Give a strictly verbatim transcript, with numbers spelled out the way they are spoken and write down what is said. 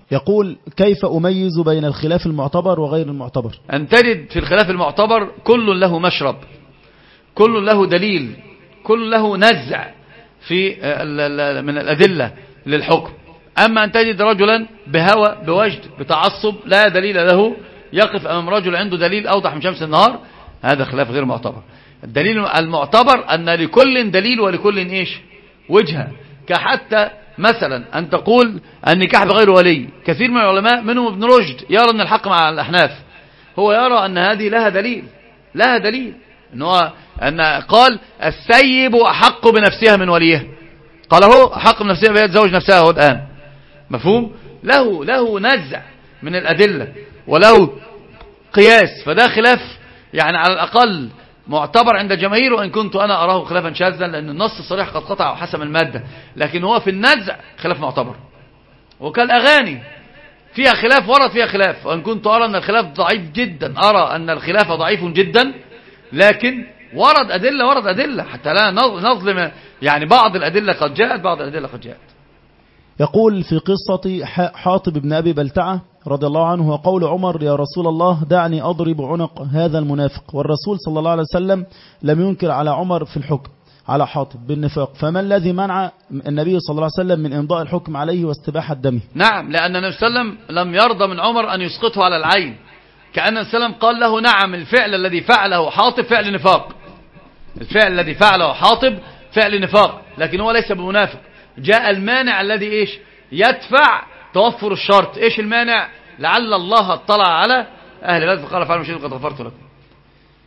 يقول كيف أميز بين الخلاف المعتبر وغير المعتبر؟ أن تجد في الخلاف المعتبر كل له مشرب، كل له دليل، كل له نزع في من الأدلة للحكم. أما أن تجد رجلا بهوى بوجد بتعصب لا دليل له يقف أمام رجل عنده دليل أوضح من شمس النهار، هذا خلاف غير معتبر. الدليل المعتبر أن لكل دليل ولكل إيش وجهة. كحتى مثلا أن تقول النكاح بغير ولي، كثير من العلماء منهم ابن رشد يرى أن الحق مع الأحناف، هو يرى أن هذه لها دليل، لها دليل أن, هو أن قال السيب أحق بنفسها من وليها، قال هو أحق بنفسها بها تزوج نفسها هو الآن، مفهوم؟ له له نزع من الأدلة وله قياس. فده خلاف يعني على الأقل معتبر عند الجماهير، وإن كنت أنا أراه خلافا شاذا لأن النص الصريح قد قطع حسب المادة، لكن هو في النزع خلاف معتبر. وكالأغاني فيها خلاف، ورد فيها خلاف، وإن كنت أرى أن الخلاف ضعيف جدا، أرى أن الخلاف ضعيف جدا، لكن ورد أدلة، ورد أدلة حتى لا نظلم، يعني بعض الأدلة قد جاءت، بعض الأدلة قد جاءت. يقول في قصة حاطب بن أبي بلتعة رضي الله عنه وقول عمر يا رسول الله دعني أضرب عنق هذا المنافق، والرسول صلى الله عليه وسلم لم ينكر على عمر في الحكم على حاطب بالنفاق، فما الذي منع النبي صلى الله عليه وسلم من إمضاء الحكم عليه واستباحة دمه؟ نعم، لأن النبي صلى الله عليه وسلم لم يرضى من عمر أن يسقطه على العين، كأن النبي صلى الله عليه وسلم قال له نعم الفعل الذي فعله حاطب فعل نفاق، الفعل الذي فعله حاطب فعل نفاق، لكن هو ليس بمنافق. جاء المانع الذي إيش يدفع توفر الشرط. إيش المانع؟ لعل الله اطلع على أهل بدر فقال فعلوا شيئا قد غفرت لكم.